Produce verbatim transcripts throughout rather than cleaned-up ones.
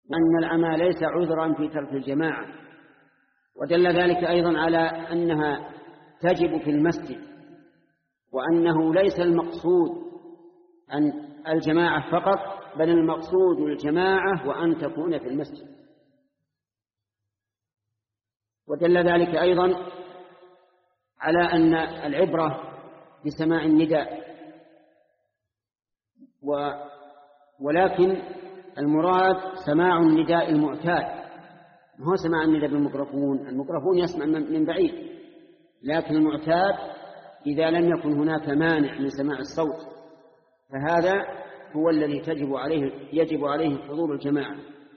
أن العمى ليس عذرا في ترك الجماعة. ودل ذلك أيضا على أنها تجب في المسجد، وأنه ليس المقصود أن الجماعة فقط، بل المقصود الجماعة وأن تكون في المسجد. ودل ذلك أيضا على أن العبرة بسماع النداء، ولكن المراد سماع النداء المعتاد، هو سماع النداء بالميكروفون. الميكروفون يسمع من بعيد، لكن المعتاد إذا لم يكن هناك مانع من سماع الصوت فهذا هو الذي تجب عليه يجب عليه حضور الجماعة.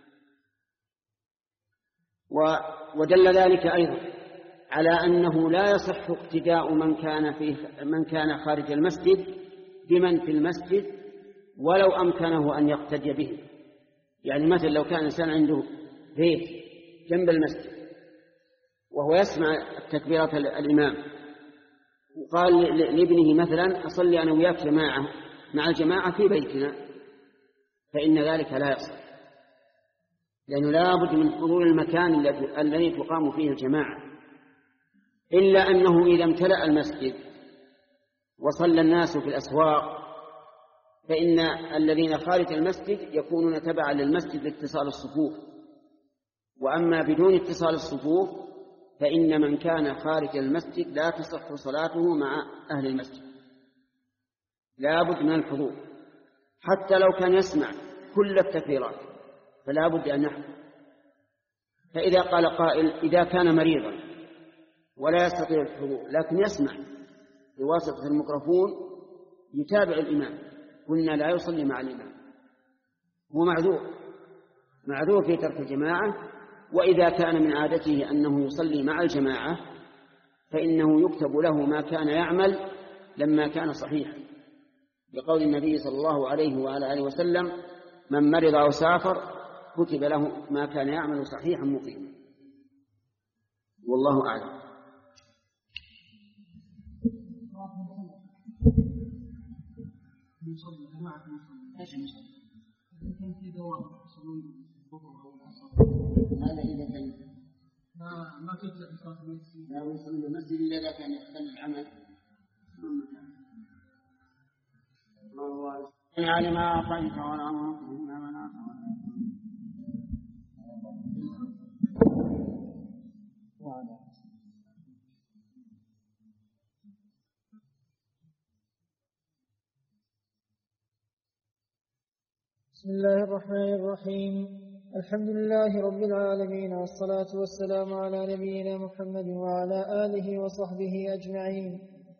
ودل ذلك أيضا على أنه لا يصح اقتداء من كان فيه من كان خارج المسجد بمن في المسجد ولو أمكنه أن يقتدي به. يعني مثلا لو كان إنسان عنده بيت جنب المسجد وهو يسمع تكبيرة الإمام وقال لابنه مثلا أصلي أنا وياك جماعة مع الجماعة في بيتنا، فإن ذلك لا يصح، لأنه لا بد من حضور المكان الذي تقام فيه الجماعة. إلا أنه إذا امتلأ المسجد وصلى الناس في الأسواق فإن الذين خارج المسجد يكونون تبعا للمسجد لاتصال الصفوف، وأما بدون اتصال الصفوف فإن من كان خارج المسجد لا تصح صلاته مع أهل المسجد، لا بد من الحضور حتى لو كان يسمع كل التكبيرات فلا بد أن يحضر. فإذا قال قائل إذا كان مريضا ولا يستطيع الحضور لكن يسمع بواسطة الميكروفون يتابع الإمام، قلنا لا يصلي مع الإمام، هو معذور معذور في ترك الجماعة. وإذا كان من عادته أنه يصلي مع الجماعة فإنه يكتب له ما كان يعمل لما كان صحيحا، بقول النبي صلى الله عليه وعلى آله وسلم من مرض أو سافر كتب له ما كان يعمل صحيحا مقيما. والله أعلم. هذا إذا كان ما تجزئ صلاة المسجد لا يصلي المسجد إلا إذا كان يختل العمل. يعني ما أعطيت ولا ما منعت. بسم الله الرحمن الرحيم. الحمد لله رب العالمين، والصلاة والسلام على نبينا محمد وعلى آله وصحبه أجمعين.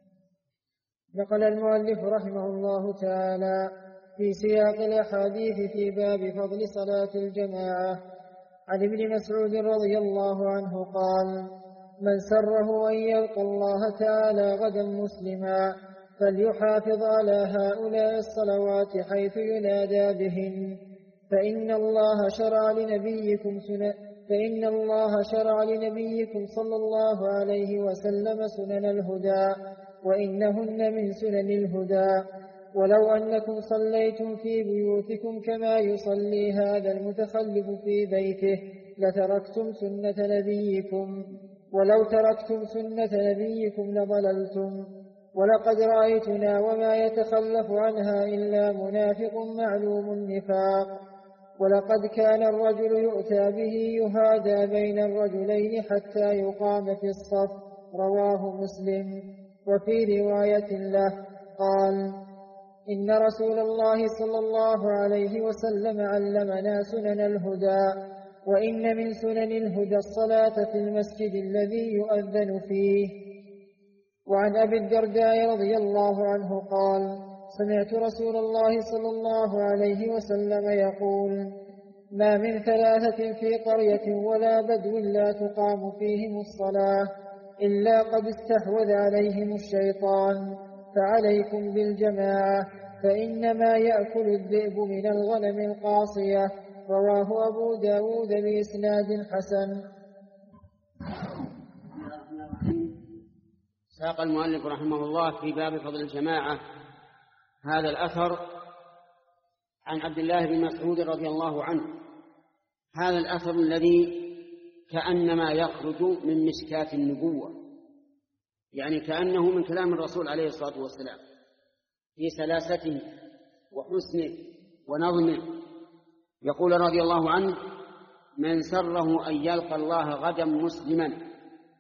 نقل المؤلف رحمه الله تعالى في سياق الأحاديث في باب فضل صلاة الجماعة عن ابن مسعود رضي الله عنه قال: من سره أن يلقى الله تعالى غدا مسلما فليحافظ على هؤلاء الصلوات حيث ينادى بهن، فإن الله شرع لنبيكم سنن فإن الله شرع لنبيكم صلى الله عليه وسلم سنن الهدى، وإنهن من سنن الهدى. ولو أنكم صليتم في بيوتكم كما يصلي هذا المتخلف في بيته لتركتم سنة نبيكم، ولو تركتم سنة نبيكم لضللتم. ولقد رأيتنا وما يتخلف عنها إلا منافق معلوم النفاق. ولقد كان الرجل يؤتى به يهادى بين الرجلين حتى يقام في الصف، رواه مسلم. وفي رواية له قال: إن رسول الله صلى الله عليه وسلم علمنا سنن الهدى، وإن من سنن الهدى الصلاة في المسجد الذي يؤذن فيه. وعن أبي الدرداء رضي الله عنه قال: سمعت رسول الله صلى الله عليه وسلم يقول: ما من ثلاثة في قرية ولا بدو لا تقام فيهم الصلاة إلا قد استحوذ عليهم الشيطان، فعليكم بالجماعة فإنما يأكل الذئب من الغنم القاصية. رواه أبو داود بإسناد حسن. ساق المؤلف رحمه الله في باب فضل الجماعة هذا الأثر عن عبد الله بن مسعود رضي الله عنه هذا الأثر الذي كأنما يخرج من مشكاة النبوة، يعني كأنه من كلام الرسول عليه الصلاة والسلام في سلاسته وحسنه ونظمه. يقول رضي الله عنه: من سره أن يلقى الله غدا مسلما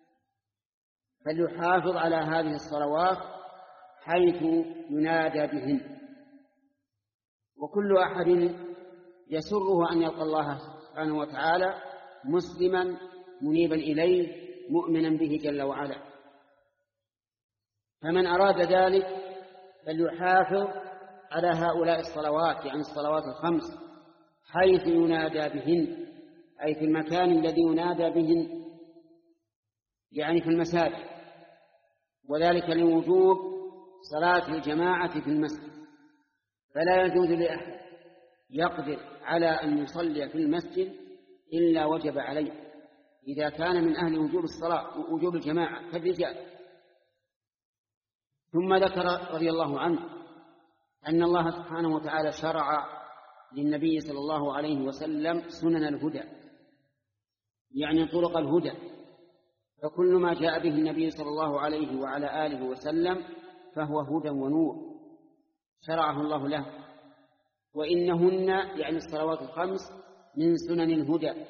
فليحافظ على هذه الصلوات حيث ينادى بهن. وكل أحد يسره أن يلقى الله سبحانه وتعالى مسلما منيبا إليه مؤمنا به جل وعلا، فمن أراد ذلك فليحافظ على هؤلاء الصلوات، يعني الصلوات الخمس، حيث ينادى بهن، أي في المكان الذي ينادى بهن، يعني في المساجد، وذلك لوجوب صلاة الجماعة في المسجد. فلا يجوز لأحد يقدر على أن يصلي في المسجد إلا وجب عليه إذا كان من أهل وجوب الصلاة ووجوب الجماعة كالرجال. ثم ذكر رضي الله عنه أن الله سبحانه وتعالى شرع للنبي صلى الله عليه وسلم سنن الهدى، يعني طرق الهدى، فكل ما جاء به النبي صلى الله عليه وعلى آله وسلم فهو هدى ونور شرعه الله له، وإنهن يعني الصلوات الخمس من سنن الهدى.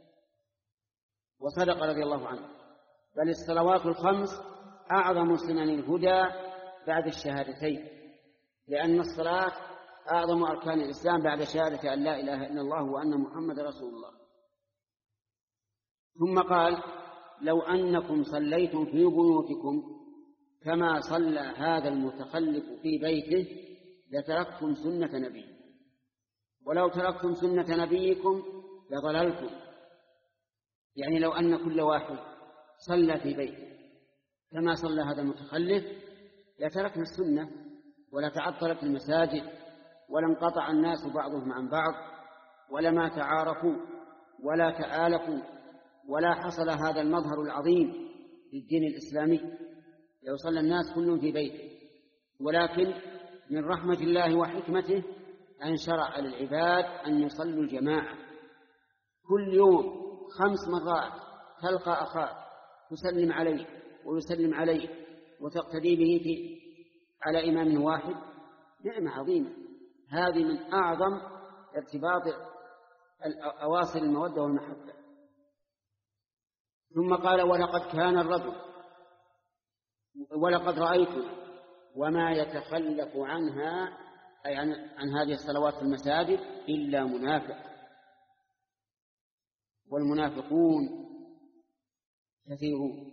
وصدق رضي الله عنه، بل الصلوات الخمس أعظم سنن الهدى بعد الشهادتين، لأن الصلاة أعظم أركان الإسلام بعد شهادة أن لا إله إلا الله وأن محمد رسول الله. ثم قال: لو أنكم صليتم في بيوتكم كما صلى هذا المتخلف في بيته لتركتم سنة نبيكم، ولو تركتم سنة نبيكم لضللتم. يعني لو أن كل واحد صلى في بيته كما صلى هذا المتخلف لتركنا السنة ولا تعطلت المساجد ولا انقطع الناس بعضهم عن بعض ولما تعارفوا ولا تآلفوا ولا حصل هذا المظهر العظيم للدين الإسلامي لو صلى الناس كلهم في بيته. ولكن من رحمة الله وحكمته أن شرع للعباد أن يصلوا الجماعة كل يوم خمس مرات، تلقى أخاك تسلم عليه ويسلم عليه وتقتدي به في على إمام واحد، نعمة عظيمة. هذه من أعظم ارتباط أواصر المودة والمحبة. ثم قال: ولقد كان الرجل ولقد رأيتنا وما يتخلف عنها، أي عن, عن هذه الصلوات في المساجد، إلا منافق، والمنافقون كثيرون،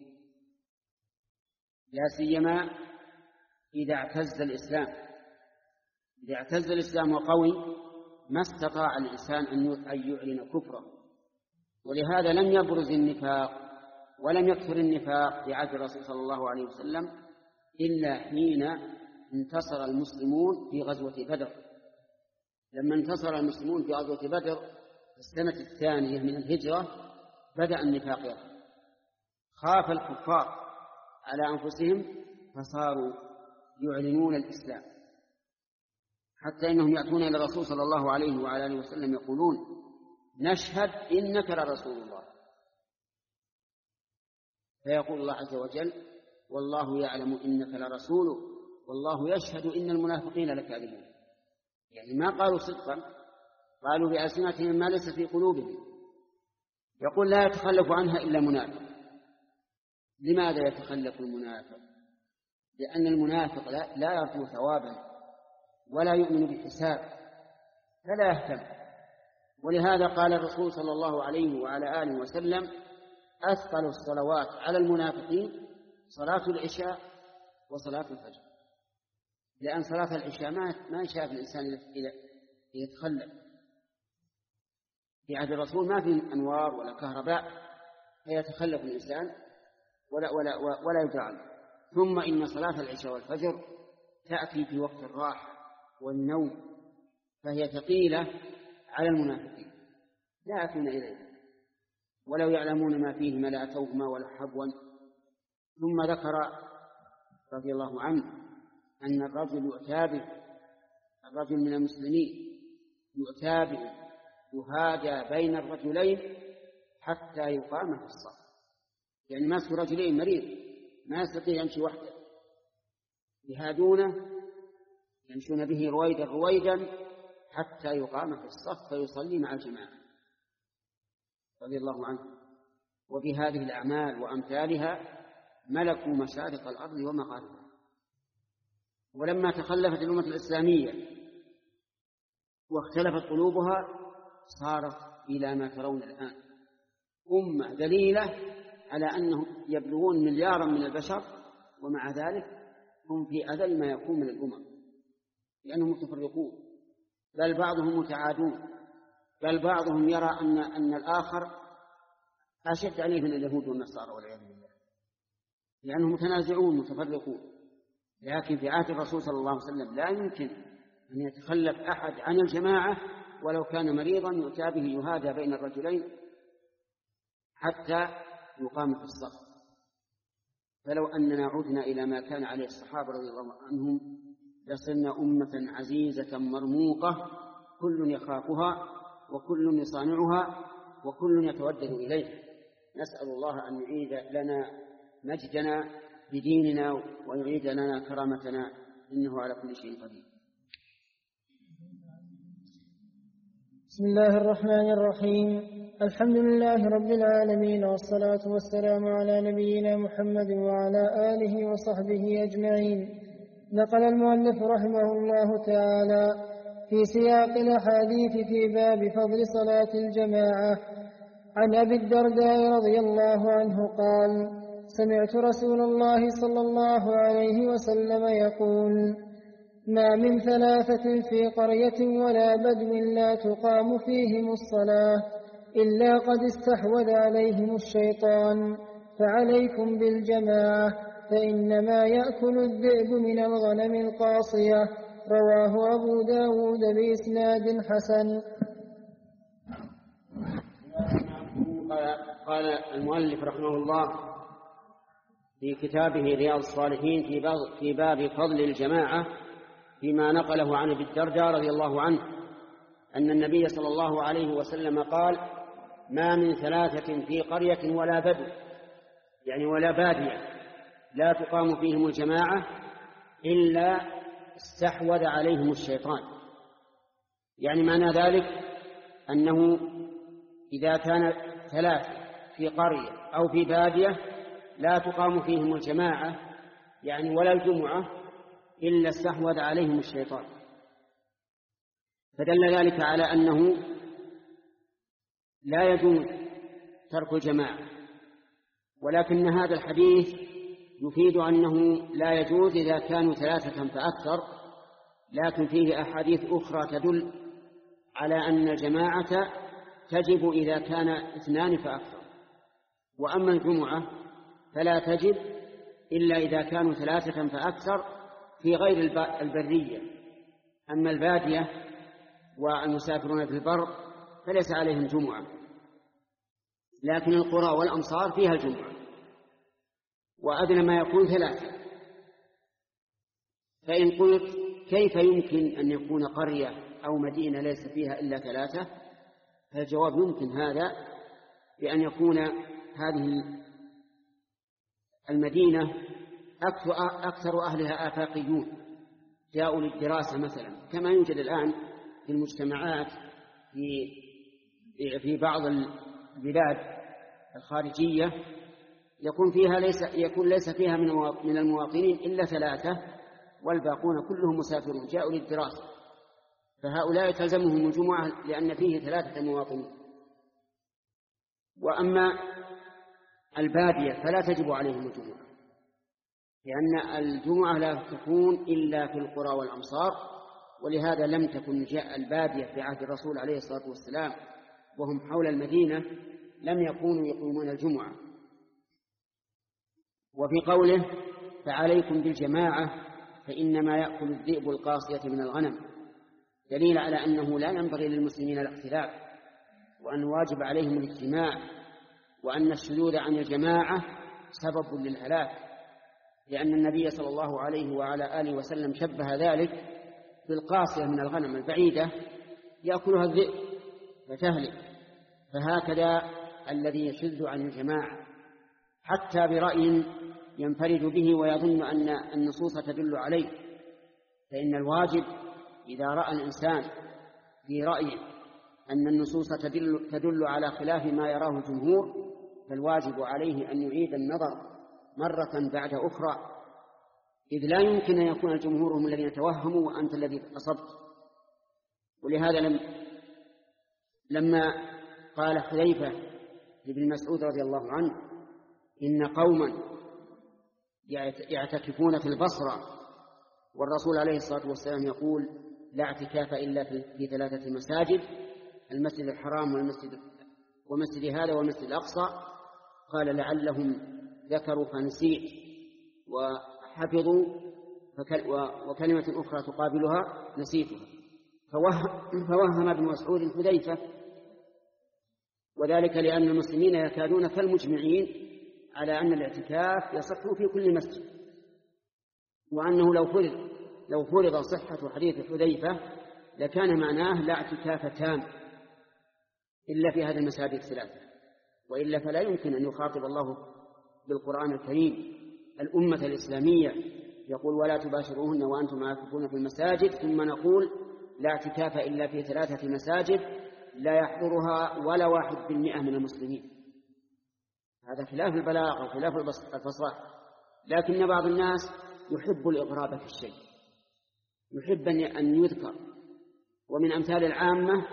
لا سيما إذا اعتز الإسلام. إذا اعتز الإسلام وقوي ما استطاع الإنسان أن يعلن كفره، ولهذا لم يبرز النفاق ولم يكثر النفاق في عهد الرسول صلى الله عليه وسلم إلا حين انتصر المسلمون في غزوة بدر. لما انتصر المسلمون في غزوة بدر في السنة الثانية من الهجرة بدأ النفاق يظهر، خاف الكفار على أنفسهم فصاروا يعلنون الإسلام، حتى إنهم يأتون إلى الرسول صلى الله عليه وعلى آله وسلم يقولون: نشهد إنك لرسول الله. فيقول الله عز وجل: والله يعلم إنك لرسوله والله يشهد إن المنافقين لكاذبون. يعني ما قالوا صدقا، قالوا بألسنتهم ما ليس في قلوبهم. يقول: لا يتخلف عنها إلا منافق. لماذا يتخلف المنافق؟ لأن المنافق لا, لا يرجو ثوابا ولا يؤمن بحساب فلا يهتم. ولهذا قال الرسول صلى الله عليه وعلى آله وسلم: أثقل الصلوات على المنافقين صلاة العشاء وصلاة الفجر، لأن صلاة العشاء ما يشاف الإنسان إذا يتخلف. في عهد الرسول ما في أنوار ولا كهرباء فيتخلف الإنسان ولا, ولا, ولا يدرع. ثم إن صلاة العشاء والفجر تأتي في وقت الراحة والنوم، فهي ثقيلة على المنافقين لا يأتون إليها، ولو يعلمون ما فيهما لأتوهما ولا حبوا. ثم ذكر رضي الله عنه أن الرجل يؤتى به، الرجل من المسلمين يؤتى به يهادى بين الرجلين حتى يقام في الصف. يعني ماسك رجلين مريض ما يستطيع يمشي وحده، يهادونه يمشون به رويدا رويدا حتى يقام في الصف فيصلي مع الجماعة رضي الله عنه. وفي هذه الأعمال وأمثالها ملكوا مشارق الأرض ومغاربها. ولما تخلفت الأمة الإسلامية واختلفت قلوبها صارت إلى ما ترون الآن أمة دليلة على أنهم يبلغون مليارا من البشر، ومع ذلك هم في أذل ما يكون من الأمم، لأنهم متفرقون، بل بعضهم متعادون، بل بعضهم يرى أن, أن الآخر أشد عليه من اليهود والنصارى والعياذ بالله، لأنهم متنازعون متفرقون. لكن في عهد الرسول صلى الله عليه وسلم لا يمكن أن يتخلف أحد عن الجماعة ولو كان مريضا يؤتى به يهادى بين الرجلين حتى يقام في الصف. فلو أننا عدنا إلى ما كان عليه الصحابة رضي الله عنهم لصرنا أمة عزيزة مرموقة كل يخافها وكل يصانعها وكل يتودد إليه. نسأل الله أن يعيد لنا مجدنا بديننا ويعيد لنا كرامتنا إنه على كل شيء قدير. بسم الله الرحمن الرحيم. الحمد لله رب العالمين، والصلاة والسلام على نبينا محمد وعلى آله وصحبه أجمعين. نقل المؤلف رحمه الله تعالى في سياق الأحاديث في باب فضل صلاة الجماعة عن أبي الدرداء رضي الله عنه قال: سمعت رسول الله صلى الله عليه وسلم يقول: ما من ثلاثة في قرية ولا بدو لا تقام فيهم الصلاة إلا قد استحوذ عليهم الشيطان، فعليكم بالجماعة فإنما يأكل الذئب من الغنم القاصية. رواه أبو داود بإسناد حسن. قال المؤلف رحمه الله في كتابه رياض الصالحين في باب فضل الجماعة فيما نقله عن أبي الدرداء رضي الله عنه أن النبي صلى الله عليه وسلم قال: ما من ثلاثة في قرية ولا بدو، يعني ولا بادية، لا تقام فيهم الجماعة إلا استحوذ عليهم الشيطان. يعني معنى ذلك أنه إذا كان ثلاثة في قرية أو في بادية لا تقام فيهم الجماعة يعني ولا الجمعة إلا استحوذ عليهم الشيطان. فدل ذلك على أنه لا يجوز ترك الجماعة، ولكن هذا الحديث يفيد أنه لا يجوز إذا كانوا ثلاثة فأكثر، لكن فيه أحاديث أخرى تدل على أن الجماعة تجب إذا كان اثنان فأكثر، وأما الجمعة فلا تجب إلا إذا كانوا ثلاثة فأكثر في غير البرية. أما البادية والمسافرون في البر فليس عليهم جمعة، لكن القرى والأمصار فيها الجمعة، وأدنى ما يكون ثلاثة. فإن قلت كيف يمكن أن يكون قرية أو مدينة ليس فيها إلا ثلاثة؟ فالجواب يمكن هذا بأن يكون هذه المدينة أكثر أهلها آفاقيون جاءوا للدراسة مثلا، كما يوجد الآن في المجتمعات في في بعض البلاد الخارجية يكون فيها ليس يكون ليس فيها من المواطنين إلا ثلاثة والباقون كلهم مسافرون جاءوا للدراسة، فهؤلاء تلزمهم الجمعة لأن فيه ثلاثة مواطنين. وأما البادية فلا تجب عليهم الجمعة، لأن الجمعة لا تكون إلا في القرى والأمصار، ولهذا لم تكن جاء البادية في عهد الرسول عليه الصلاة والسلام وهم حول المدينة لم يكونوا يقومون الجمعة. وفي قوله فعليكم بالجماعة فإنما يأكل الذئب القاصية من الغنم دليل على أنه لا ينبغي للمسلمين الاختلاف، وأن واجب عليهم الاجتماع، وأن الشذوذ عن الجماعة سبب للهلاك، لأن النبي صلى الله عليه وعلى آله وسلم شبه ذلك بالقاصية من الغنم البعيدة يأكلها الذئب، فتهلك. فهكذا الذي يشذ عن الجماعة حتى برأي ينفرد به ويظن أن النصوص تدل عليه، فإن الواجب إذا رأى الإنسان في رأيه أن النصوص تدل, تدل على خلاف ما يراه الجمهور، فالواجب عليه أن يعيد النظر مرة بعد أخرى، إذ لا يمكن أن يكون الجمهور هم الذين توهموا وأنت الذي أصبت. ولهذا لم لما قال حذيفة لابن مسعود رضي الله عنه إن قوما يعتكفون في البصرة والرسول عليه الصلاة والسلام يقول لا اعتكاف إلا في ثلاثة مساجد، المسجد الحرام والمسجد ومسجد هذا والمسجد الأقصى، قال لعلهم ذكروا فنسيت وحفظوا وكلمة أخرى تقابلها نسيتها، فوهم ابن مسعود حذيفة، وذلك لأن المسلمين يكادون كالمجمعين على أن الاعتكاف يصح في كل مسجد، وأنه لو فرض لو فرض صحة حديث حذيفة لكان معناه لا اعتكاف تام إلا في هذه المساجد الثلاثة، وإلا فلا يمكن أن يخاطب الله بالقرآن الكريم الأمة الإسلامية يقول ولا تباشروهن وأنتم عاكفون في المساجد، ثم نقول لا اعتكاف إلا في ثلاثة مساجد لا يحضرها ولا واحد بالمئة من المسلمين. هذا خلاف البلاغة وخلاف الفصاحة. لكن بعض الناس يحب الإغراب في الشيء، يحب أن يذكر، ومن أمثال العامة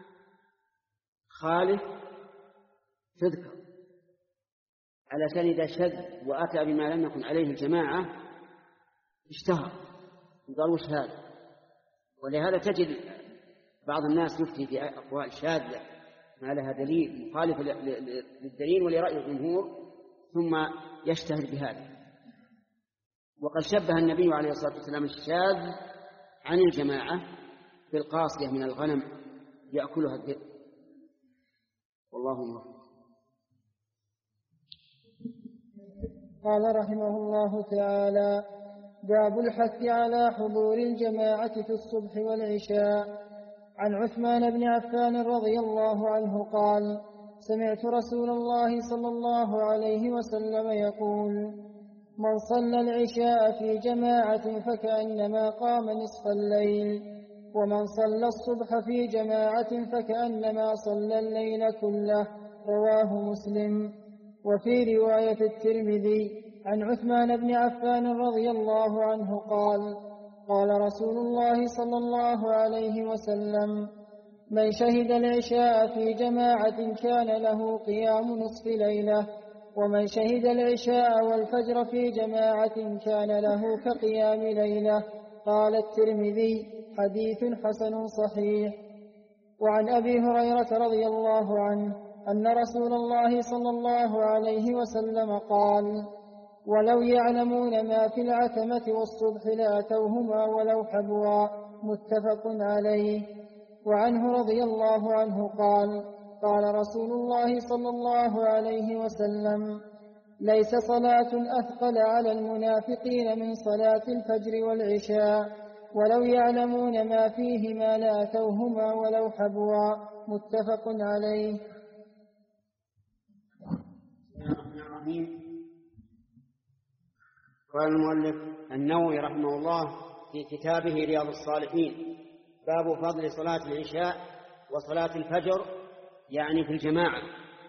خالف تذكر علشان إذا شذ وأتى بما لم يكن عليه الجماعة اشتهر وقال وش هذا. ولهذا تجد بعض الناس يفتي في أقوال شاذة ما لها دليل مخالف للدليل ولرأي الجمهور ثم يشتهر بهذا. وقد شبه النبي عليه الصلاة والسلام الشاذ عن الجماعة بالقاصية من الغنم يأكلها الذئب، والله موفق. قال رحمه الله تعالى: باب الحث على حضور الجماعة في الصبح والعشاء. عن عثمان بن عفان رضي الله عنه قال: سمعت رسول الله صلى الله عليه وسلم يقول: من صلى العشاء في جماعة فكأنما قام نصف الليل، ومن صلى الصبح في جماعة فكأنما صلى الليل كله. رواه مسلم. وفي رواية الترمذي عن عثمان بن عفان رضي الله عنه قال: قال رسول الله صلى الله عليه وسلم: من شهد العشاء في جماعة كان له قيام نصف ليلة، ومن شهد العشاء والفجر في جماعة كان له كقيام ليلة. قال الترمذي: حديث حسن صحيح. وعن أبي هريرة رضي الله عنه أن رسول الله صلى الله عليه وسلم قال: ولو يعلمون ما في العتمة والصبح لأتوهما ولو حبوا. متفق عليه. وعنه رضي الله عنه قال: قال رسول الله صلى الله عليه وسلم: ليس صلاة أثقل على المنافقين من صلاة الفجر والعشاء، ولو يعلمون ما فيهما لأتوهما ولو حبوا. متفق عليه. قال المؤلف النووي رحمه الله في كتابه رياض الصالحين: باب فضل صلاة العشاء وصلاة الفجر، يعني في الجماعة،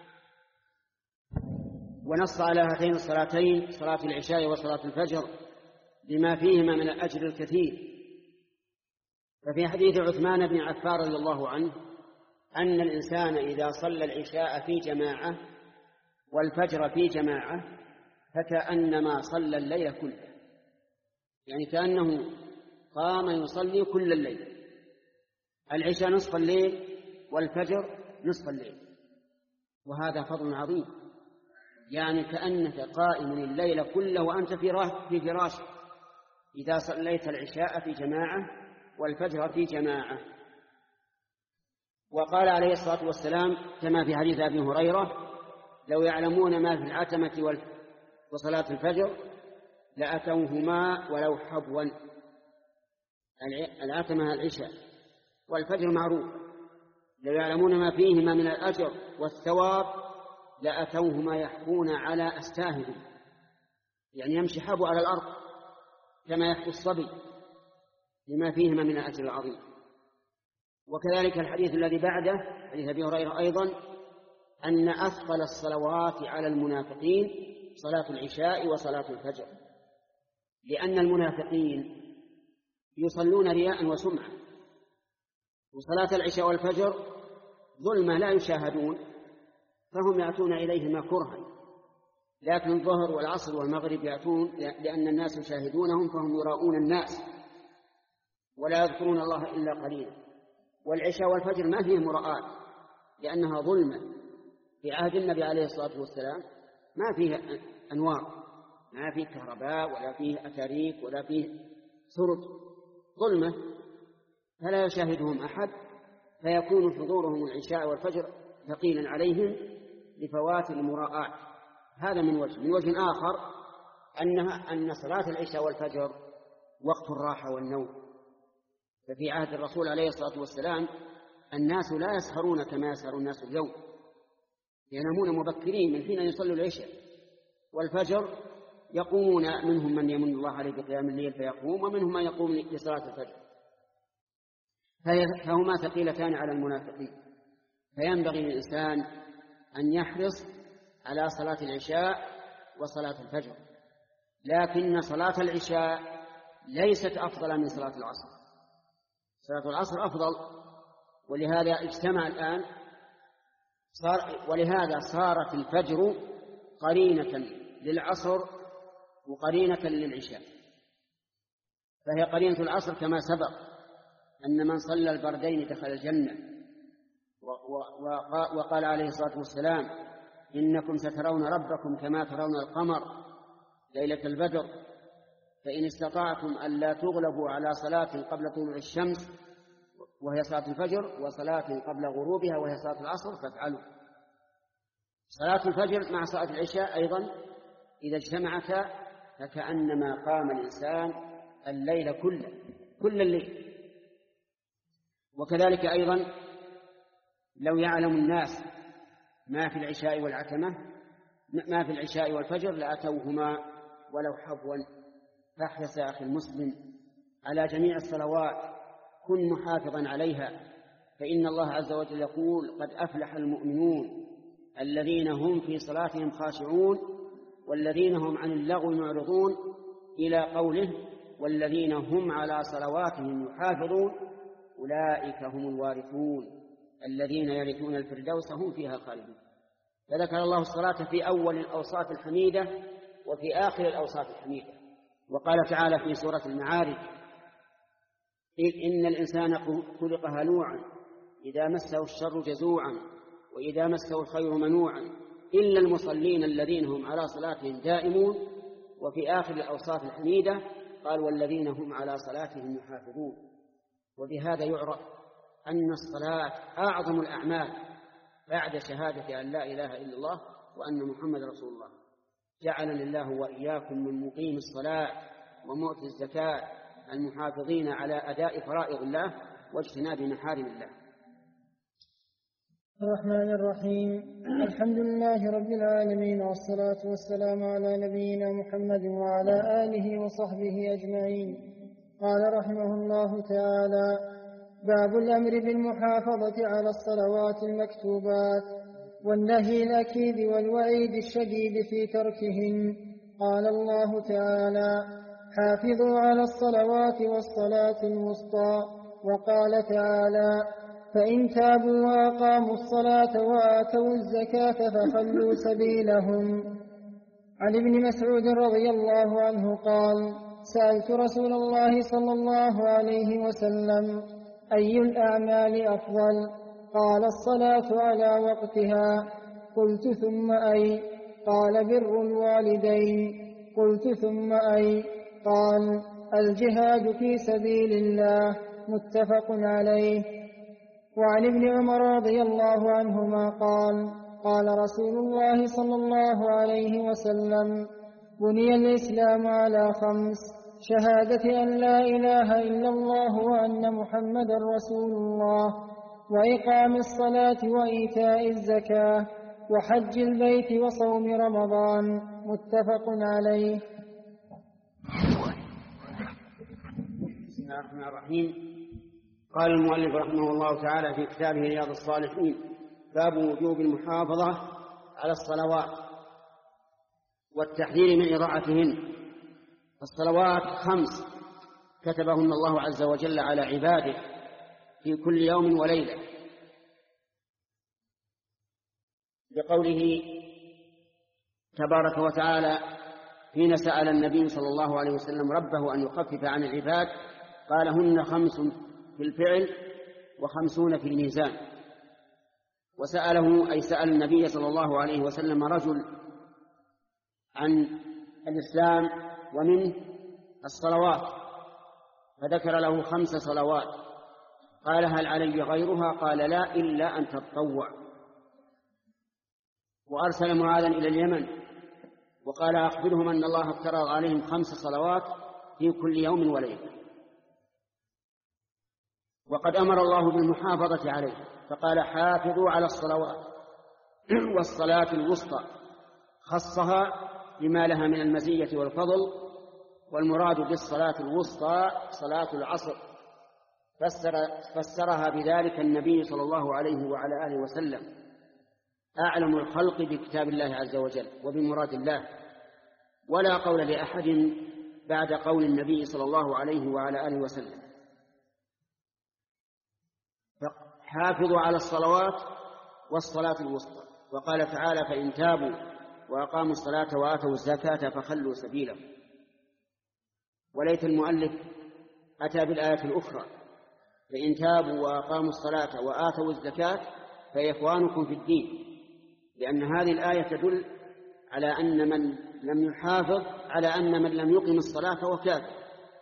ونص على هاتين الصلاتين صلاة العشاء وصلاة الفجر بما فيهما من الأجر الكثير. ففي حديث عثمان بن عفان رضي الله عنه أن الإنسان إذا صلى العشاء في جماعة والفجر في جماعة فكأنما صلى الليل كله، يعني كأنه قام يصلي كل الليل، العشاء نصف الليل والفجر نصف الليل، وهذا فضل عظيم، يعني كأنك قائم الليل كله وأنت في فراشك إذا صليت العشاء في جماعة والفجر في جماعة. وقال عليه الصلاة والسلام كما في حديث أبي هريرة: لو يعلمون ما في العتمة وصلاة الفجر لأتوهما ولو حبوا. العتمة العشاء، والفجر معروف لو يعلمون ما فيهما من الأجر والثواب لأتوهما يحفون على أستاههم، يعني يمشي حبوا على الأرض كما يحفو الصبي لما فيهما من الأجر العظيم. وكذلك الحديث الذي بعده حديث أبي هريرة أيضا أن أثقل الصلوات على المنافقين صلاة العشاء وصلاة الفجر، لأن المنافقين يصلون رياء وسمعة، وصلاة العشاء والفجر ظلمة لا يشاهدون فهم يأتون إليهما كرها، لكن الظهر والعصر والمغرب يأتون لأن الناس يشاهدونهم فهم يراؤون الناس ولا يذكرون الله إلا قليلا. والعشاء والفجر ما فيه مراءات لأنها ظلمة. في عهد النبي عليه الصلاة والسلام ما فيه أنوار، ما فيه كهرباء ولا فيه أتاريك ولا فيه سرج، ظلمة فلا يشاهدهم أحد، فيكون حضورهم العشاء والفجر ثقيلا عليهم لفوات المراءات. هذا من وجه. من وجه آخر أنها أن صلاة العشاء والفجر وقت الراحة والنوم، ففي عهد الرسول عليه الصلاة والسلام الناس لا يسهرون كما يسهر الناس اليوم، ينامون مبكرين من حين يصلوا العشاء، والفجر يقومون منهم من يمن الله عليه بقيام الليل فيقوم، ومنهم من يقوم لصلاة الفجر، فهما ثقيلتان على المنافقين. فينبغي للإنسان أن يحرص على صلاة العشاء وصلاة الفجر، لكن صلاة العشاء ليست أفضل من صلاة العصر، صلاة العصر أفضل، ولهذا اجتمع الآن صار ولهذا صارت الفجر قرينة للعصر وقرينة للعشاء، فهي قرينة العصر كما سبق أن من صلى البردين دخل الجنة، وقال عليه الصلاة والسلام إنكم سترون ربكم كما ترون القمر ليلة البدر، فإن استطعتم ألا تغلبوا على صلاة قبل طلوع الشمس وهي صلاة الفجر وصلاة قبل غروبها وهي صلاة العصر فافعلوا. صلاة الفجر مع صلاة العشاء أيضا إذا اجتمعتا فكأنما قام الإنسان الليل كله كل الليل. وكذلك أيضا لو يعلم الناس ما في العشاء والعتمة ما في العشاء والفجر لأتوهما ولو حبوا. فاحرص يا أخي المسلم على جميع الصلوات، كن محافظا عليها، فإن الله عز وجل يقول قد أفلح المؤمنون الذين هم في صلاتهم خاشعون والذين هم عن اللغو معرضون إلى قوله والذين هم على صلواتهم يحافظون أولئك هم الوارثون الذين يرثون الفردوس هم فيها خالدون. فذكر الله الصلاة في أول الأوصاف الحميدة وفي آخر الأوصاف الحميدة، وقال تعالى في سورة المعارج إن الإنسان خلق هلوعا إذا مسه الشر جزوعا وإذا مسه الخير منوعا إلا المصلين الذين هم على صلاتهم دائمون. وفي آخر الأوصاف الحميدة قال والذين هم على صلاتهم يحافظون. وبهذا يعرف أن الصلاة أعظم الأعمال بعد شهادة أن لا إله إلا الله وأن محمد رسول الله. جعلنا الله وإياكم من مقيم الصلاة ومؤتي الزكاة المحافظين على أداء فرائض الله واجتناب محارم الله. الرحمن الرحيم. الحمد لله رب العالمين، والصلاة والسلام على نبينا محمد وعلى آله وصحبه أجمعين. قال رحمه الله تعالى: باب الأمر بالمحافظة على الصلوات المكتوبات والنهي الأكيد والوعيد الشديد في تركهن. قال الله تعالى: حافظوا على الصلوات والصلاة الوسطى. وقال تعالى: فإن تابوا وأقاموا الصلاة وآتوا الزكاة فخلوا سبيلهم. عن ابن مسعود رضي الله عنه قال: سألت رسول الله صلى الله عليه وسلم: أي الأعمال أفضل؟ قال: الصلاة على وقتها. قلت: ثم أي؟ قال: بر الوالدين. قلت: ثم أي؟ قال: الجهاد في سبيل الله. متفق عليه. وعن ابن عمر رضي الله عنهما قال: قال رسول الله صلى الله عليه وسلم: بني الإسلام على خمس: شهادة أن لا إله إلا الله وأن محمدا رسول الله، وإقام الصلاة وإيتاء الزكاة وحج البيت وصوم رمضان. متفق عليه. بسم الله الرحمن الرحيم. قال المؤلف رحمه الله تعالى في كتابه رياض الصالحين: باب وجوب المحافظة على الصلوات والتحذير من إضاعتهن. الصلوات خمس كتبهن الله عز وجل على عباده في كل يوم وليلة، بقوله تبارك وتعالى حين سأل النبي صلى الله عليه وسلم ربه أن يخفف عن العباد قال: هن خمس في الفعل وخمسون في الميزان. وسأله أي سأل النبي صلى الله عليه وسلم رجل عن الإسلام ومنه الصلوات، فذكر له خمس صلوات. قال: هل علي غيرها؟ قال: لا، إلا أن تتطوع. وأرسل معاذا إلى اليمن وقال: أخبرهم أن الله افترض عليهم خمس صلوات في كل يوم وليلة. وقد أمر الله بالمحافظة عليه فقال: حافظوا على الصلوات والصلاة الوسطى، خصها بما لها من المزية والفضل. والمراد بالصلاة الوسطى صلاة العصر، فسر فسرها بذلك النبي صلى الله عليه وعلى آله وسلم، أعلم الخلق بكتاب الله عز وجل وبمراد الله، ولا قول لأحد بعد قول النبي صلى الله عليه وعلى آله وسلم. حافظوا على الصلوات والصلاة الوسطى. وقال تعالى: فإن تابوا وأقاموا الصلاة وآتوا الزكاة فخلوا سبيلهم. وليت المؤلف أتى بالآية الأخرى: فإن تابوا وأقاموا الصلاة وآتوا الزكاة فإخوانكم في الدين، لأن هذه الآية تدل على أن من لم يحافظ على أن من لم يقم الصلاة فهو كافر.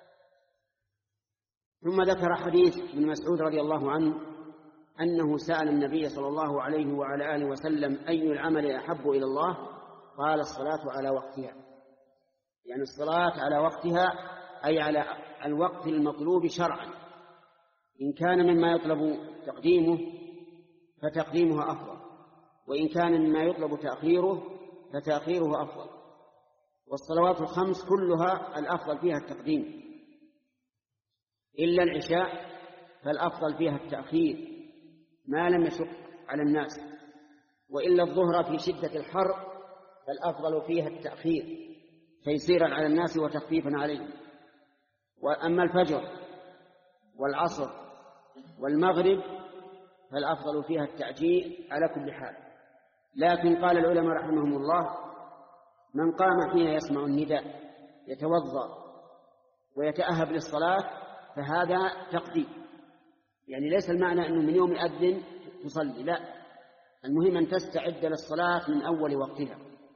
ثم ذكر حديث ابن مسعود رضي الله عنه أنه سأل النبي صلى الله عليه وعلى آله وسلم: أي العمل أحب إلى الله؟ قال: الصلاة على وقتها. يعني الصلاة على وقتها أي على الوقت المطلوب شرعا. إن كان مما يطلب تقديمه فتقديمها أفضل، وإن كان مما يطلب تأخيره فتأخيره أفضل. والصلوات الخمس كلها الأفضل فيها التقديم، إلا العشاء فالأفضل فيها التأخير ما لم يشق على الناس، وإلا الظهر في شدة الحر فالأفضل فيها التأخير تيسيرا على الناس وتخفيفا عليهم. وأما الفجر والعصر والمغرب فالأفضل فيها التعجيل على كل حال. لكن قال العلماء رحمهم الله: من قام حين يسمع النداء يتوضأ ويتأهب للصلاة فهذا تقديم، يعني ليس المعنى أنه من يوم يأذن تصلي، لا، المهم أن تستعد للصلاة من أول وقتها.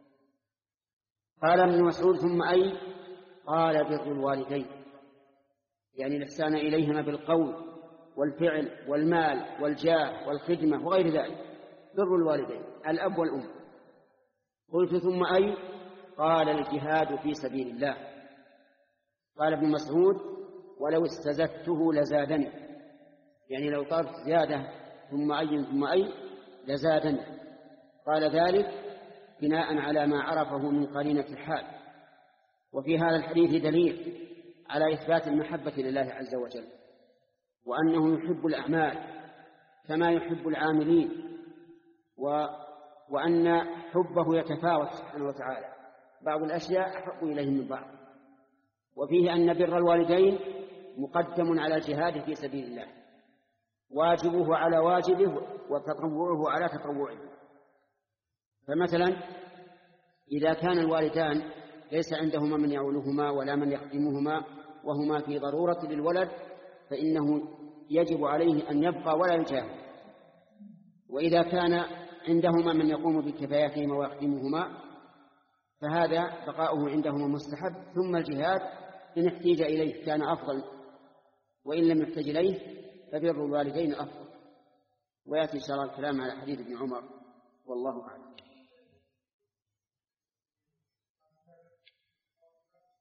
قال ابن مسعود: ثم أي؟ قال: بر الوالدين، يعني الإحسان إليهما بالقول والفعل والمال والجاه والخدمة وغير ذلك. بر الوالدين الأب والأم. قلت: ثم أي؟ قال: الجهاد في سبيل الله. قال ابن مسعود: ولو استزدته لزادني، يعني لو طلبت زيادة ثم أي ثم أي لزادني. قال ذلك بناء على ما عرفه من قرينة الحال. وفي هذا الحديث دليل على إثبات المحبة لله عز وجل، وأنه يحب الأعمال كما يحب العاملين، و... وأن حبه يتفاوت سبحانه وتعالى، بعض الأشياء أحب إليه من بعض. وفيه أن بر الوالدين مقدم على الجهاد في سبيل الله، واجبه على واجبه وتطوعه على تطوعه. فمثلا إذا كان الوالدان ليس عندهما من يعولهما ولا من يخدمهما وهما في ضرورة للولد فإنه يجب عليه أن يبقى ولا يجاهد. وإذا كان عندهما من يقوم بكفاياتهما ويخدمهما فهذا بقاؤه عندهما مستحب، ثم الجهاد إن احتاج إليه كان أفضل، وإن لم يحتج إليه فبر الوالدين أفضل. ويأتي إن شاء الله الكلام على حديث ابن عمر، والله أعلم.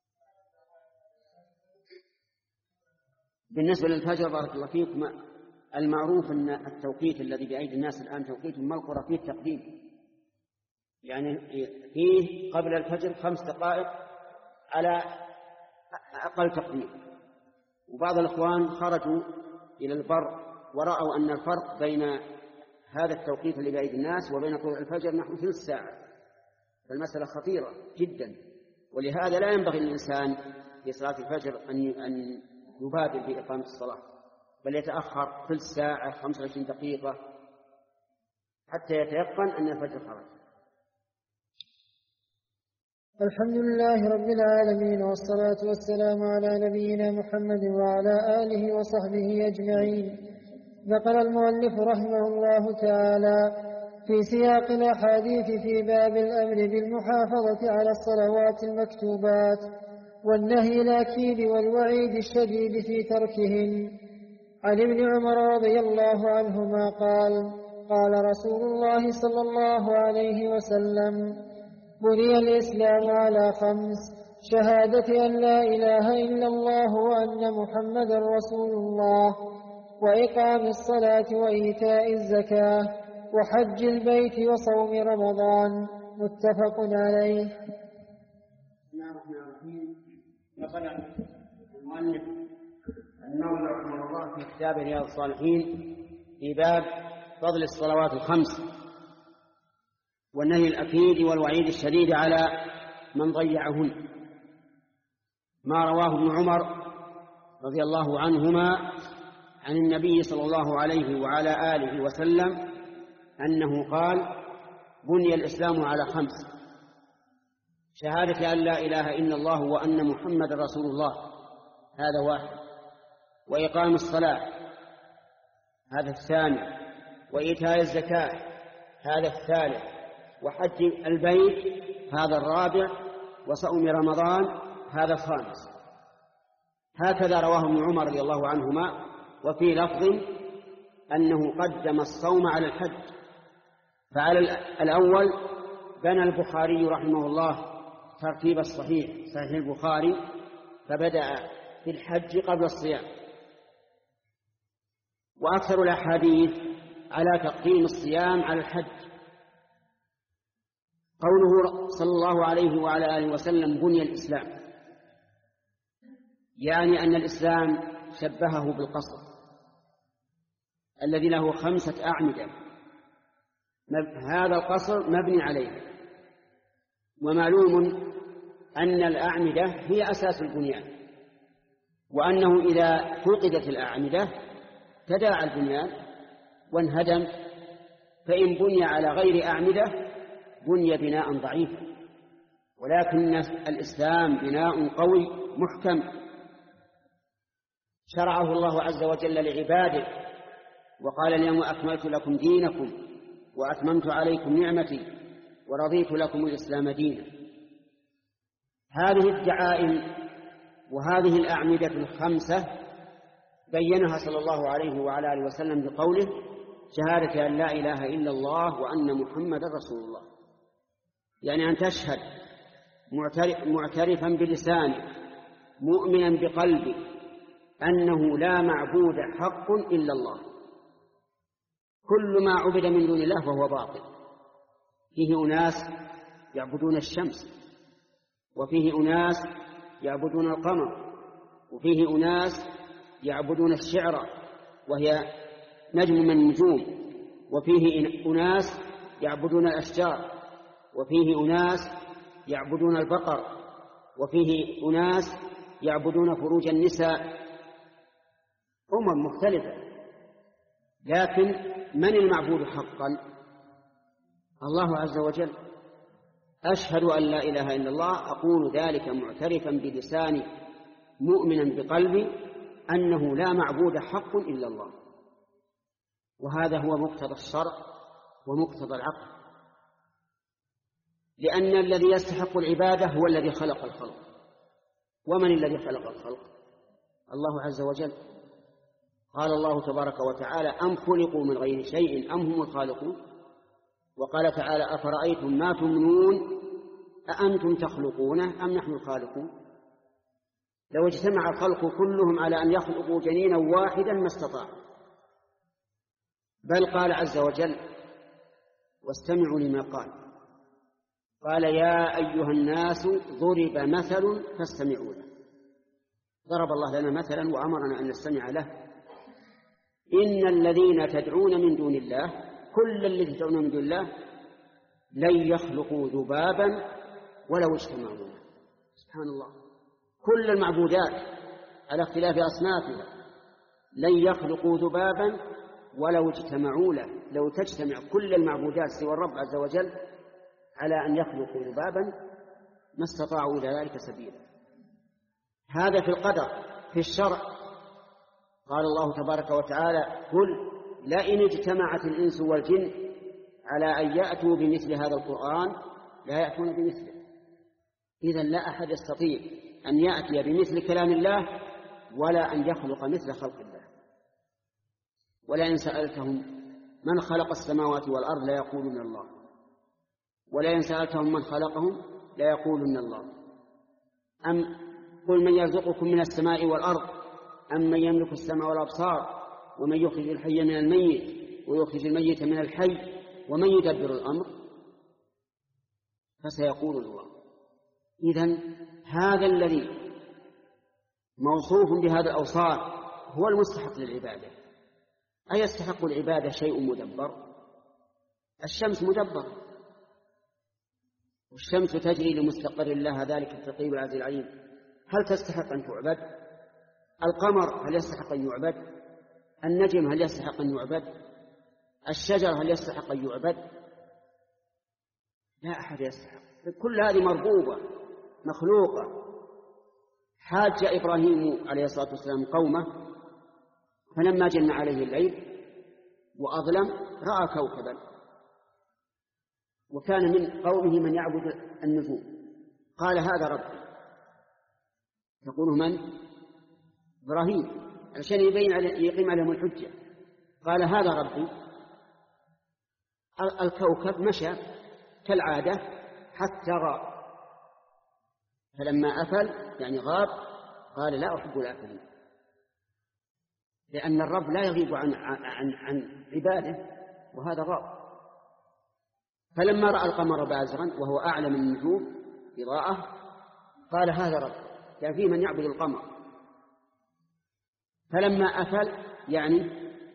بالنسبة للفجر بارك الله فيكم، المعروف أن التوقيت الذي بأيدي الناس الآن توقيت ملقرة فيه التقديم، يعني فيه قبل الفجر خمس دقائق على أقل تقدير. وبعض الإخوان خرجوا إلى البر ورأوا أن الفرق بين هذا التوقيت اللي بأيدي الناس وبين طلوع الفجر نحو ثلث ساعة، فالمسألة خطيرة جدا. ولهذا لا ينبغي للإنسان في صلاة الفجر أن يبادر بإقامة الصلاة، بل يتأخر ثلث ساعة خمسة وعشرين دقيقة حتى يتيقن أن الفجر خرج. الحمد لله رب العالمين، والصلاة والسلام على نبينا محمد وعلى آله وصحبه أجمعين. نقل المؤلف رحمه الله تعالى في سياق الأحاديث في باب الأمر بالمحافظة على الصلوات المكتوبات والنهي الأكيد والوعيد الشديد في تركهن. عن ابن عمر رضي الله عنهما قال: قال رسول الله صلى الله عليه وسلم: بني الإسلام على خمس: شهادة أن لا إله إلا الله وأن محمدا رسول الله، وإقام الصلاة وإيتاء الزكاة، وحج البيت وصوم رمضان. متفق عليه. بسم الله الرحمن الرحيم. نقل المؤلف النووي رحمه الله في كتاب رياض الصالحين في باب فضل الصلوات الخمس والنهي الأكيد والوعيد الشديد على من ضيعهن، ما رواه ابن عمر رضي الله عنهما عن النبي صلى الله عليه وعلى آله وسلم أنه قال: بني الإسلام على خمس: شهادة أن لا إله إلا الله وأن محمد رسول الله، هذا واحد، وإقام الصلاة، هذا الثاني، وإيتاء الزكاة، هذا الثالث، وحج البيت، هذا الرابع، وصوم رمضان، هذا الخامس. هكذا رواه ابن عمر رضي الله عنهما. وفي لفظ أنه قدم الصوم على الحج. فعلى الأول بنى البخاري رحمه الله ترتيب الصحيح صحيح البخاري، فبدأ في الحج قبل الصيام. وأكثر الأحاديث على تقديم الصيام على الحج. قوله صلى الله عليه وعلى آله وسلم: بني الإسلام، يعني أن الإسلام شبهه بالقصر الذي له خمسة أعمدة، هذا القصر مبني عليه. ومعلوم أن الأعمدة هي أساس البنيان، وأنه إذا فقدت الأعمدة تداعى البنيان وانهدم، فإن بني على غير أعمدة بني بناء ضعيفا. ولكن الإسلام بناء قوي محكم شرعه الله عز وجل لعباده، وقال: اليوم أكملت لكم دينكم وأتممت عليكم نعمتي ورضيت لكم الإسلام دينا. هذه الدعائم وهذه الأعمدة الخمسة بينها صلى الله عليه وعلى آله وسلم بقوله: شهادة أن لا إله إلا الله وأن محمدا رسول الله، يعني أن تشهد معترفا بلسانك مؤمنا بقلبك أنه لا معبود حق إلا الله، كل ما عبد من دون الله فهو باطل. فيه أناس يعبدون الشمس، وفيه أناس يعبدون القمر، وفيه أناس يعبدون الشعر وهي نجم من النجوم، وفيه أناس يعبدون الأشجار، وفيه أناس يعبدون البقر، وفيه أناس يعبدون فروج النساء. أمم مختلفة، لكن من المعبود حقا؟ الله عز وجل. أشهد أن لا إله إلا الله، أقول ذلك معترفا بلساني مؤمنا بقلبي أنه لا معبود حق إلا الله. وهذا هو مقتضى الشرع ومقتضى العقل، لأن الذي يستحق العبادة هو الذي خلق الخلق. ومن الذي خلق الخلق؟ الله عز وجل. قال الله تبارك وتعالى: أم خلقوا من غير شيء أم هم الخالقون. وقال تعالى: أفرأيتم ما تمنون أأنتم تخلقونه أم نحن الخالقون. لو اجتمع الخلق كلهم على أن يخلقوا جنينا واحدا ما استطاعوا، بل قال عز وجل: واستمعوا لما قال. قال: يا أيها الناس ضرب مثل فاستمعوا له. ضرب الله لنا مثلا وأمرنا أن نستمع له. إن الذين تدعون من دون الله، كل الذي تدعون من دون الله لن يخلقوا ذبابا ولو اجتمعوا له. سبحان الله، كل المعبودات على اختلاف أصنافها لن يخلقوا ذبابا ولو اجتمعوا له. لو تجتمع كل المعبودات سوى الرب عز وجل على أن يخلقوا ذبابا ما استطاعوا إلى ذلك سبيلا. هذا في القدر. في الشرع قال الله تبارك وتعالى: قل لئن اجتمعت الإنس والجن على أن يأتوا بمثل هذا القرآن لا يأتون بمثله. إذن لا أحد يستطيع أن يأتي بمثل كلام الله ولا أن يخلق مثل خلق الله. ولئن سألتهم من خلق السماوات والأرض لا يقولون الله، ولئن سألتهم من خلقهم لا يقولون الله. أم قل من يرزقكم من السماء والأرض أم من يملك السمع والأبصار ومن يخرج الحي من الميت ويخرج الميت من الحي ومن يدبر الأمر فسيقول الله. إذن هذا الذي موصوف بهذا الأوصاف هو المستحق للعبادة. أيستحق العبادة شيء مدبر؟ الشمس مدبر، والشمس تجري لمستقر لها، ذلك التقريب العزيز العليم. هل تستحق أن تعبد؟ القمر هل يستحق أن يعبد؟ النجم هل يستحق أن يعبد؟ الشجر هل يستحق أن يعبد؟ لا أحد يستحق. كل هذه مربوبة مخلوقة. حاج إبراهيم عليه الصلاة والسلام قومه فلما جن عليه الليل وأظلم رأى كوكبا، وكان من قومه من يعبد النجوم. قال: هذا ربي. يقول: من؟ إبراهيم، علشان يبين يقيم عليهم الحجة. قال: هذا ربي. الكوكب مشى كالعادة حتى غاب، فلما أفل يعني غاب قال: لا أحب الآفلين، لأن الرب لا يغيب عن, عن, عن عباده، وهذا غاب. فلما رأى القمر بازغا وهو أعلى من النجوم إضاءة قال: هذا رب. كان فيه من يعبد القمر. فلما أفل يعني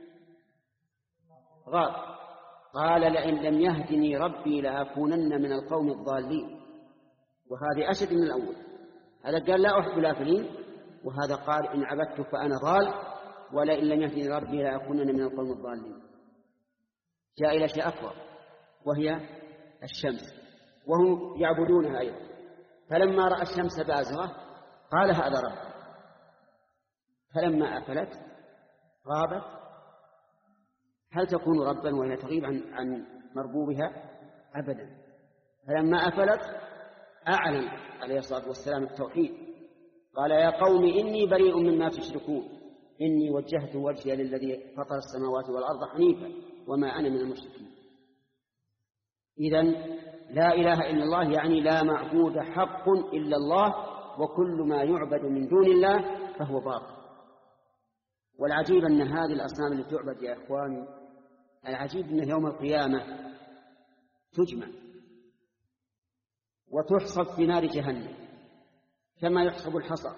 غاب قال: لئن لم يهدني ربي لأكونن من القوم الضالين. وهذه أشد من الأول. هذا قال: لا أحب الآفلين، وهذا قال: إن عبدت فأنا ضال، ولئن لم يهدني ربي لأكونن من القوم الضالين. جاء إلى شيء أكبر وهي الشمس، وهم يعبدونها أيضا. فلما رأى الشمس بازغة قال: هذا رب. فلما أفلت غابت. هل تكون ربا وهي تغيب عن, عن مربوبها؟ أبدا. فلما أفلت أعلن عليه الصلاة والسلام التوحيد. قال: يا قوم إني بريء مما تشركون، إني وجهت وجهي للذي فطر السماوات والأرض حنيفا وما أنا من المشركين. إذن لا إله إلا الله يعني لا معبود حق إلا الله، وكل ما يعبد من دون الله فهو باطل. والعجيب أن هذه الأصنام التي تعبد يا إخواني، العجيب أن يوم القيامة تجمع وتحصب في نار جهنم كما يحصب الحصى،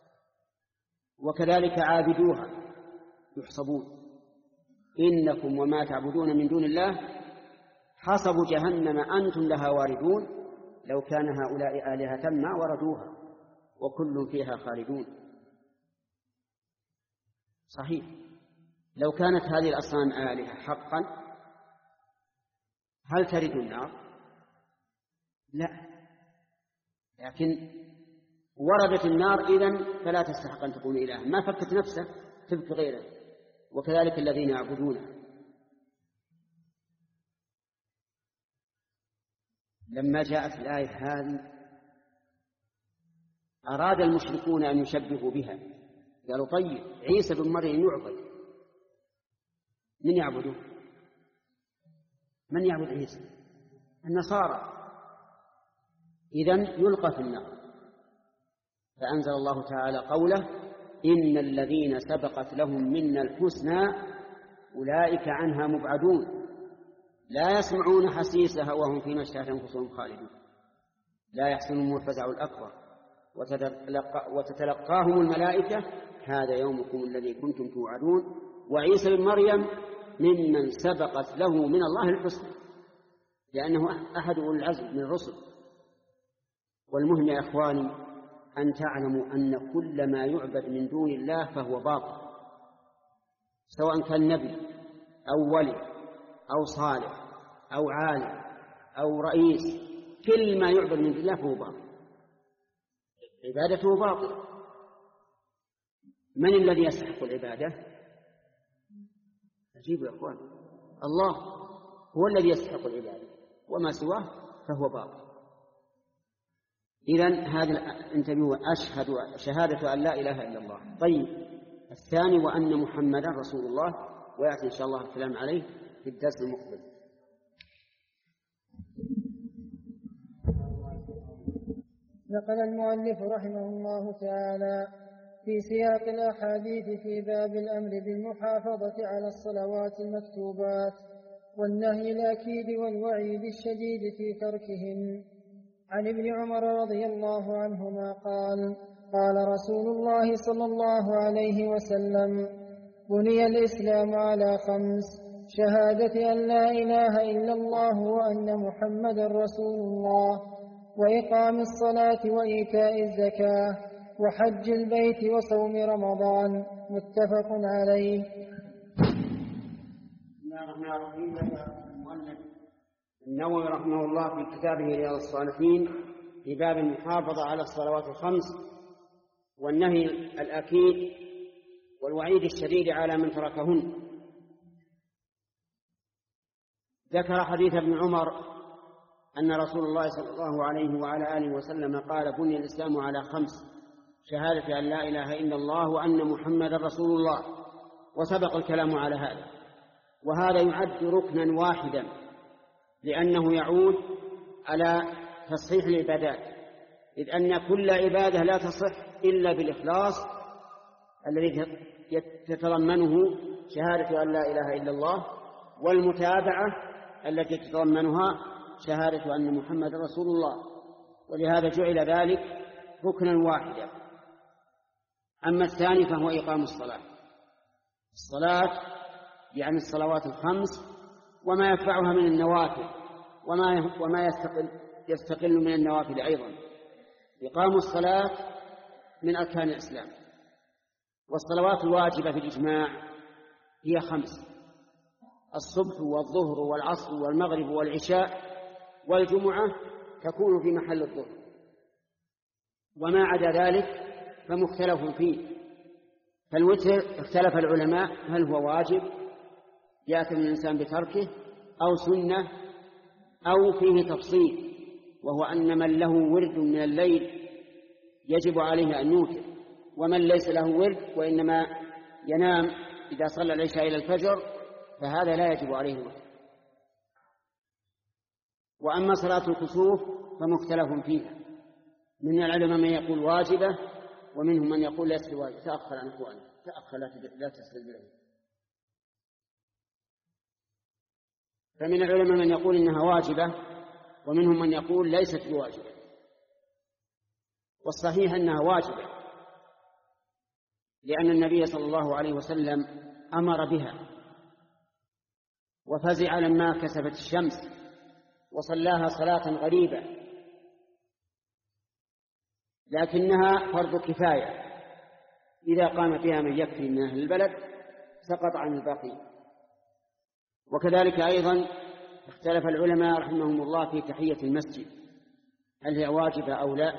وكذلك عابدوها يحصبون. إنكم وما تعبدون من دون الله حصب جهنم أنتم لها واردون، لو كان هؤلاء آلهة ما وردوها وكل فيها خالدون. صحيح، لو كانت هذه الأصنام آلهة حقا هل ترد النار؟ لا، لكن وردت النار إذن فلا تستحق أن تكون إله. ما فكت نفسه تبكي غيره، وكذلك الذين يعبدونه. لما جاءت الآية هذه أراد المشركون أن يشبهوا بها، قالوا: طيب عيسى بن مريم يعبد، من يعبده؟ من يعبد عيسى؟ النصارى. إذن يلقى في النار. فأنزل الله تعالى قوله: إن الذين سبقت لهم منا الحسنى أولئك عنها مبعدون لا يسمعون حسيسها وهم فيما اشتهت أنفسهم خالدون لا يحزنهم الفزع الأكبر وتتلقى وتتلقاهم الملائكة هذا يومكم الذي كنتم توعدون وعيسى بن مريم ممن سبقت له من الله الحسنى لأنه أحد أولي العزم من الرسل. والمهم يا إخواني أن تعلموا أن كل ما يعبد من دون الله فهو باطل، سواء كان نبي أو ولي أو صالح أو عالم أو رئيس، كل ما يعبد من دون الله فهو باطل، عبادته باطل. من الذي يستحق العبادة؟ عجيب يا إخوان، الله هو الذي يستحق العبادة وما سواه فهو باطل. إذن هذا انتبهوا، أشهد شهادة أن لا إله إلا الله. طيب الثاني وأن محمدا رسول الله، ويأتي إن شاء الله الكلام عليه في الدرس المقبل. نقل المؤلف رحمه الله تعالى في سياق الأحاديث في باب الأمر بالمحافظة على الصلوات المكتوبات والنهي الأكيد والوعيد الشديد في تركهن عن ابن عمر رضي الله عنهما قال قال رسول الله صلى الله عليه وسلم بني الإسلام على خمس: شهادة أن لا إله إلا الله وأن محمدا رسول الله، وإقام الصلاة وإيتاء الزكاة، وحج البيت وصوم رمضان. متفق عليه. المؤلف النووي رحمه الله في كتابه رياض الصالحين في باب المحافظة على الصلوات الخمس والنهي الأكيد والوعيد الشديد على من تركهن، ذكر حديث ابن عمر أن رسول الله صلى الله عليه وعلى آله وسلم قال بني الإسلام على خمس: شهادة أن لا إله إلا الله وأن محمدا رسول الله، وسبق الكلام على هذا. وهذا يعد ركنا واحدا لأنه يعود على تصحيح العبادات، إذ أن كل عبادة لا تصح إلا بالإخلاص الذي تتضمنه شهادة أن لا إله إلا الله، والمتابعة التي تتضمنها شهادة أن محمد رسول الله، ولهذا جعل ذلك ركنا واحدا. أما الثاني فهو إقام الصلاة، الصلاة يعني الصلوات الخمس وما يدفعها من النوافل وما وما يستقل يستقل من النوافل أيضا. إقام الصلاة من أركان الإسلام، والصلوات الواجبة في الإجماع هي خمس: الصبح والظهر والعصر والمغرب والعشاء، والجمعة تكون في محل الظهر، وما عدا ذلك فمختلف فيه. فالوتر اختلف العلماء هل هو واجب يأثم الإنسان بتركه أو سنة أو فيه تفصيل، وهو أن من له ورد من الليل يجب عليه أن يوتر، ومن ليس له ورد وإنما ينام إذا صلى العشاء إلى الفجر فهذا لا يجب عليه الوتر. وأما صلاة الكسوف فمختلف فيها، من العلماء من يقول واجبة ومنهم من يقول ليست واجبة. تأخر عن أخواني، تأخر لا تسلم له. فمن العلماء من يقول إنها واجبة ومنهم من يقول ليست بواجبة، والصحيح أنها واجبة لأن النبي صلى الله عليه وسلم أمر بها وفزع لما كسفت الشمس وصلاها صلاة غريبة، لكنها فرض كفاية، إذا قام بها من يكفي من أهل البلد سقط عن الباقي. وكذلك أيضا اختلف العلماء رحمهم الله في تحية المسجد، هل هي واجبة أو لا؟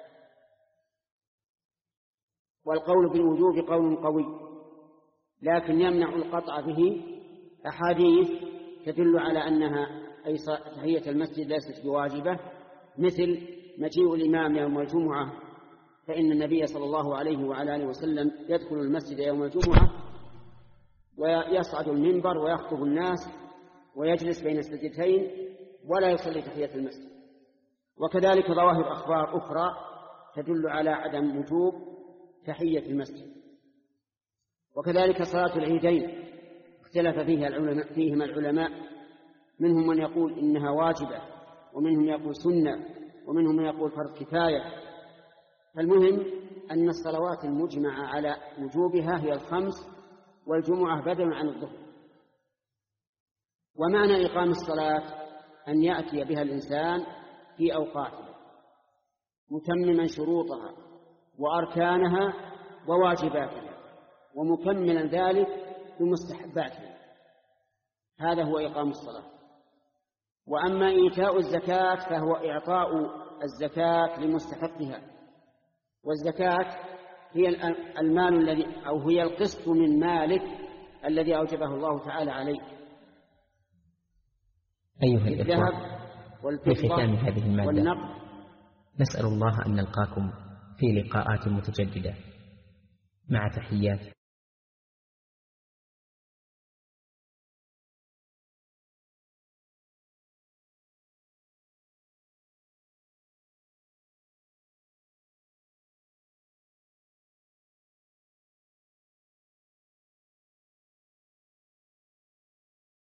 والقول بالوجوب قول قوي، لكن يمنع القطع به أحاديث تدل على أنها أي تحية المسجد ليست بواجبة، مثل مجيء الإمام يوم الجمعة، فإن النبي صلى الله عليه وعلى آله وسلم يدخل المسجد يوم الجمعة ويصعد المنبر ويخطب الناس ويجلس بين السجدتين ولا يصلي تحية المسجد. وكذلك ظواهر أخبار أخرى تدل على عدم وجوب تحية المسجد. وكذلك صلاة العيدين اختلف فيها العلماء فيهما العلماء، منهم من يقول إنها واجبة، ومنهم يقول سنة، ومنهم من يقول فرض كفاية. فالمهم أن الصلوات المجمع على وجوبها هي الخمس، والجمعة بدل عن الظهر. ومعنى إقام الصلاة أن يأتي بها الإنسان في أوقاتها متمما شروطها وأركانها وواجباتها، ومكملا ذلك بمستحباتها. هذا هو إقام الصلاة. وأما إيتاء الزكاة فهو إعطاء الزكاة لمستحقها، والزكاة هي المال الذي أو هي القسط من مالك الذي أوجبه الله تعالى عليه. أيها الإخوة، في ختام هذه المادة والنقد نسأل الله أن نلقاكم في لقاءات متجددة، مع تحيات